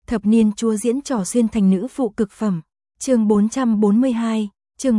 Thập niên chúa diễn trò xuyên thành nữ phụ cực phẩm. Chương 442, chương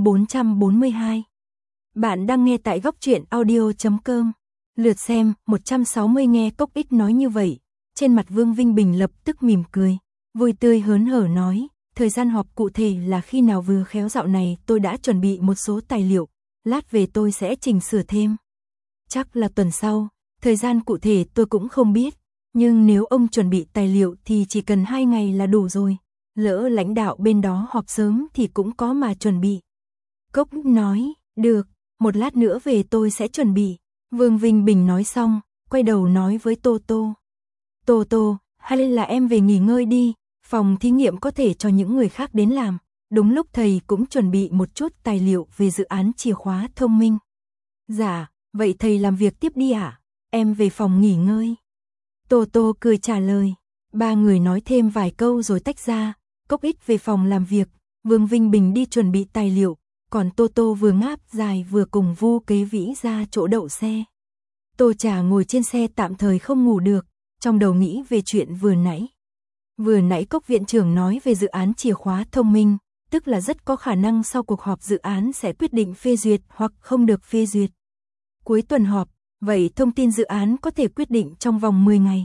442. Bạn đang nghe tại góc truyện audio.com. Lượt xem 160 nghe Cốc Ích nói như vậy, trên mặt Vương Vinh Bình lập tức mỉm cười, vui tươi hớn hở nói, thời gian họp cụ thể là khi nào vừa khéo dạo này tôi đã chuẩn bị một số tài liệu, lát về tôi sẽ chỉnh sửa thêm. Chắc là tuần sau, thời gian cụ thể tôi cũng không biết, nhưng nếu ông chuẩn bị tài liệu thì chỉ cần 2 ngày là đủ rồi, lỡ lãnh đạo bên đó họp sớm thì cũng có mà chuẩn bị. Cốc nói, được, một lát nữa về tôi sẽ chuẩn bị. Vương Vinh Bình nói xong, quay đầu nói với Tô Tô. Tô Tô, hay là em về nghỉ ngơi đi, phòng thí nghiệm có thể cho những người khác đến làm. Đúng lúc thầy cũng chuẩn bị một chút tài liệu về dự án chìa khóa thông minh. Dạ, vậy thầy làm việc tiếp đi ạ, em về phòng nghỉ ngơi. Tô Tô cười trả lời, ba người nói thêm vài câu rồi tách ra, Cốc Ích về phòng làm việc, Vương Vinh Bình đi chuẩn bị tài liệu, còn Tô Tô vừa ngáp dài vừa cùng Vu Kế Vĩ ra chỗ đậu xe. Tô Trà ngồi trên xe tạm thời không ngủ được, trong đầu nghĩ về chuyện vừa nãy. Vừa nãy Cốc viện trưởng nói về dự án chìa khóa thông minh, tức là rất có khả năng sau cuộc họp dự án sẽ quyết định phê duyệt hoặc không được phê duyệt. Cuối tuần họp, vậy thông tin dự án có thể quyết định trong vòng 10 ngày.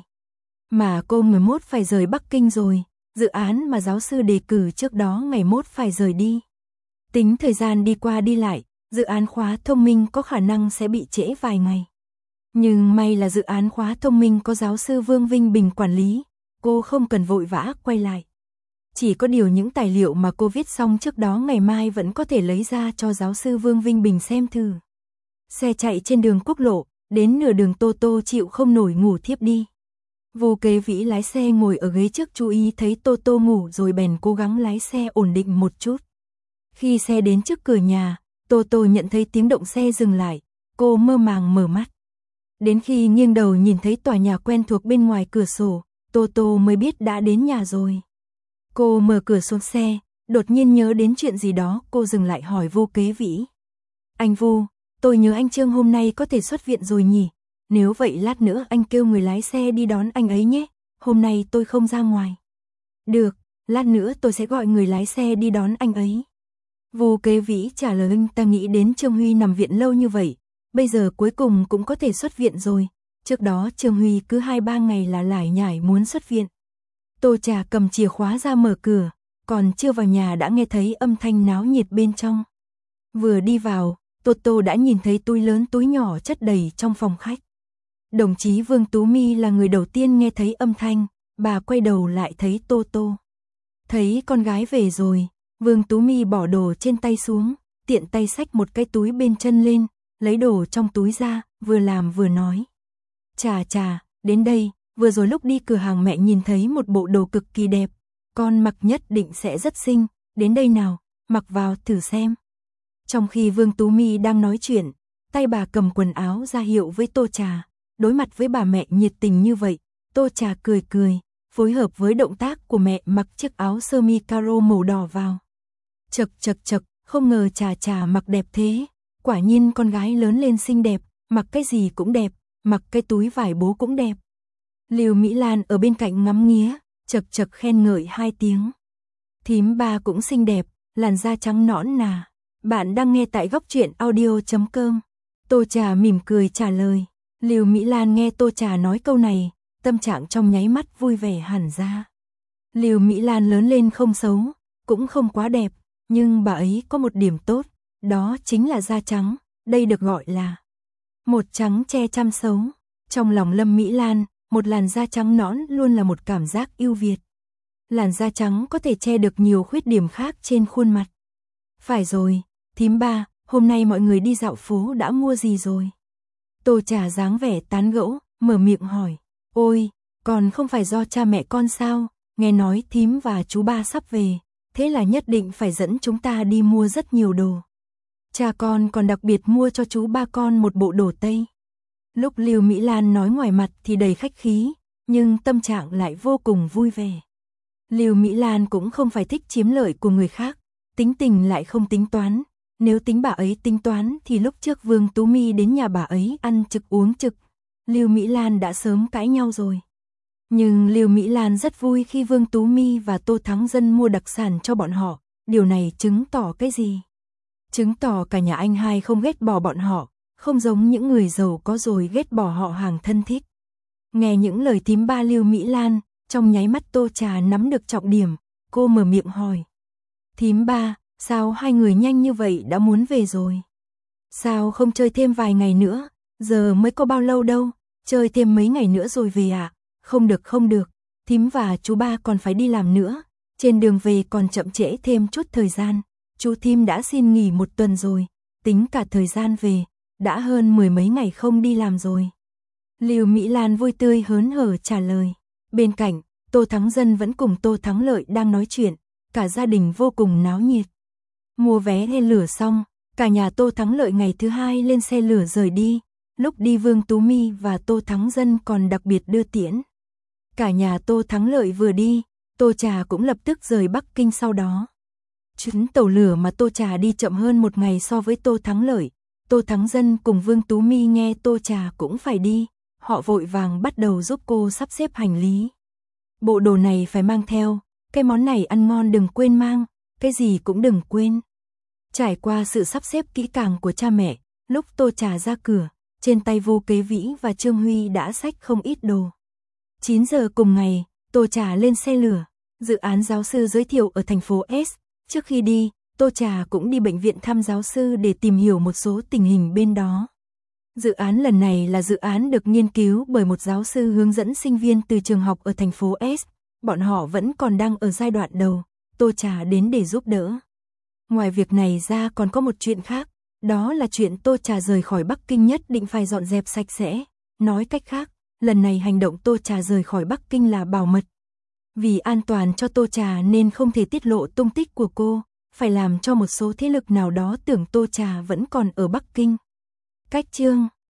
Mà cô 11 phải rời Bắc Kinh rồi, dự án mà giáo sư đề cử trước đó ngày mốt phải rời đi. Tính thời gian đi qua đi lại, dự án khóa thông minh có khả năng sẽ bị trễ vài ngày. Nhưng may là dự án khóa thông minh có giáo sư Vương Vinh Bình quản lý, cô không cần vội vã quay lại. Chỉ có điều những tài liệu mà cô viết xong trước đó ngày mai vẫn có thể lấy ra cho giáo sư Vương Vinh Bình xem thử. Xe chạy trên đường quốc lộ, đến nửa đường Tô Tô chịu không nổi ngủ thiếp đi. Vu Kế Vĩ lái xe ngồi ở ghế trước chú ý thấy Tô Tô ngủ rồi bèn cố gắng lái xe ổn định một chút. Khi xe đến trước cửa nhà, Tô Tô nhận thấy tiếng động xe dừng lại, cô mơ màng mở mắt. Đến khi nghiêng đầu nhìn thấy tòa nhà quen thuộc bên ngoài cửa sổ, Tô Tô mới biết đã đến nhà rồi. Cô mở cửa xuống xe, đột nhiên nhớ đến chuyện gì đó, cô dừng lại hỏi Vu Kế Vĩ. Anh Vu, tôi nhớ anh Trương hôm nay có thể xuất viện rồi nhỉ? Nếu vậy lát nữa anh kêu người lái xe đi đón anh ấy nhé, hôm nay tôi không ra ngoài. Được, lát nữa tôi sẽ gọi người lái xe đi đón anh ấy. Vu Kế Vĩ trả lời, ta nghĩ đến Trương Huy nằm viện lâu như vậy, bây giờ cuối cùng cũng có thể xuất viện rồi. Trước đó Trương Huy cứ 2-3 ngày là lải nhải muốn xuất viện. Tô Trà cầm chìa khóa ra mở cửa, còn chưa vào nhà đã nghe thấy âm thanh náo nhiệt bên trong. Vừa đi vào, Tô Tô đã nhìn thấy túi lớn túi nhỏ chất đầy trong phòng khách. Đồng chí Vương Tú My là người đầu tiên nghe thấy âm thanh, bà quay đầu lại thấy Tô Tô. Thấy con gái về rồi, Vương Tú My bỏ đồ trên tay xuống, tiện tay xách một cái túi bên chân lên, lấy đồ trong túi ra, vừa làm vừa nói. Trà, đến đây, vừa rồi lúc đi cửa hàng mẹ nhìn thấy một bộ đồ cực kỳ đẹp, con mặc nhất định sẽ rất xinh, đến đây nào, mặc vào thử xem. Trong khi Vương Tú My đang nói chuyện, tay bà cầm quần áo ra hiệu với Tô Trà, đối mặt với bà mẹ nhiệt tình như vậy, Tô Trà cười cười, phối hợp với động tác của mẹ mặc chiếc áo sơ mi caro màu đỏ vào. Chật, không ngờ Trà mặc đẹp thế, quả nhiên con gái lớn lên xinh đẹp, mặc cái gì cũng đẹp, mặc cái túi vải bố cũng đẹp. Lưu Mỹ Lan ở bên cạnh ngắm nghía, chật khen ngợi 2 tiếng. Thím ba cũng xinh đẹp, làn da trắng nõn nà. Bạn đang nghe tại góc truyện audio.com. Tô Trà mỉm cười trả lời. Lưu Mỹ Lan nghe Tô Trà nói câu này, tâm trạng trong nháy mắt vui vẻ hẳn ra. Lưu Mỹ Lan lớn lên không xấu, cũng không quá đẹp, nhưng bà ấy có một điểm tốt, đó chính là da trắng, đây được gọi là một trắng che trăm xấu. Trong lòng Lâm Mỹ Lan, một làn da trắng nõn luôn là một cảm giác ưu việt. Làn da trắng có thể che được nhiều khuyết điểm khác trên khuôn mặt. Phải rồi, thím ba, hôm nay mọi người đi dạo phố đã mua gì rồi? Tô Trà dáng vẻ tán gẫu, mở miệng hỏi. Ôi, còn không phải do cha mẹ con sao, nghe nói thím và chú ba sắp về, thế là nhất định phải dẫn chúng ta đi mua rất nhiều đồ. Cha con còn đặc biệt mua cho chú ba con một bộ đồ Tây. Lúc Lưu Mỹ Lan nói ngoài mặt thì đầy khách khí, nhưng tâm trạng lại vô cùng vui vẻ. Lưu Mỹ Lan cũng không phải thích chiếm lợi của người khác, tính tình lại không tính toán. Nếu tính bà ấy tính toán thì lúc trước Vương Tú My đến nhà bà ấy ăn trực uống trực, Lưu Mỹ Lan đã sớm cãi nhau rồi. Nhưng Lưu Mỹ Lan rất vui khi Vương Tú My và Tô Thắng Dân mua đặc sản cho bọn họ, điều này chứng tỏ cái gì? Chứng tỏ cả nhà anh hai không ghét bỏ bọn họ, không giống những người giàu có rồi ghét bỏ họ hàng thân thích. Nghe những lời thím ba Lưu Mỹ Lan, trong nháy mắt Tô Trà nắm được trọng điểm, cô mở miệng hỏi. Thím ba, sao hai người nhanh như vậy đã muốn về rồi? Sao không chơi thêm vài ngày nữa, giờ mới có bao lâu đâu, chơi thêm mấy ngày nữa rồi về à? Không được không được, thím và chú ba còn phải đi làm nữa, trên đường về còn chậm trễ thêm chút thời gian, chú thím đã xin nghỉ 1 tuần rồi, tính cả thời gian về, đã hơn 10 mấy ngày không đi làm rồi. Lưu Mỹ Lan vui tươi hớn hở trả lời. Bên cạnh, Tô Thắng Dân vẫn cùng Tô Thắng Lợi đang nói chuyện, cả gia đình vô cùng náo nhiệt. Mua vé lên lửa xong, cả nhà Tô Thắng Lợi ngày thứ hai lên xe lửa rời đi, lúc đi Vương Tú My và Tô Thắng Dân còn đặc biệt đưa tiễn. Cả nhà Tô Thắng Lợi vừa đi, Tô Trà cũng lập tức rời Bắc Kinh sau đó. Chuyến tàu lửa mà Tô Trà đi chậm hơn 1 ngày so với Tô Thắng Lợi, Tô Thắng Dân cùng Vương Tú My nghe Tô Trà cũng phải đi, họ vội vàng bắt đầu giúp cô sắp xếp hành lý. Bộ đồ này phải mang theo, cái món này ăn ngon đừng quên mang, cái gì cũng đừng quên. Trải qua sự sắp xếp kỹ càng của cha mẹ, lúc Tô Trà ra cửa, trên tay Vô Kế Vĩ và Trương Huy đã xách không ít đồ. 9 giờ cùng ngày, Tô Trà lên xe lửa, dự án giáo sư giới thiệu ở thành phố S. Trước khi đi, Tô Trà cũng đi bệnh viện thăm giáo sư để tìm hiểu một số tình hình bên đó. Dự án lần này là dự án được nghiên cứu bởi một giáo sư hướng dẫn sinh viên từ trường học ở thành phố S. Bọn họ vẫn còn đang ở giai đoạn đầu, Tô Trà đến để giúp đỡ. Ngoài việc này ra còn có một chuyện khác, đó là chuyện Tô Trà rời khỏi Bắc Kinh nhất định phải dọn dẹp sạch sẽ. Nói cách khác, lần này hành động Tô Trà rời khỏi Bắc Kinh là bảo mật. Vì an toàn cho Tô Trà nên không thể tiết lộ tung tích của cô, phải làm cho một số thế lực nào đó tưởng Tô Trà vẫn còn ở Bắc Kinh. Cách chương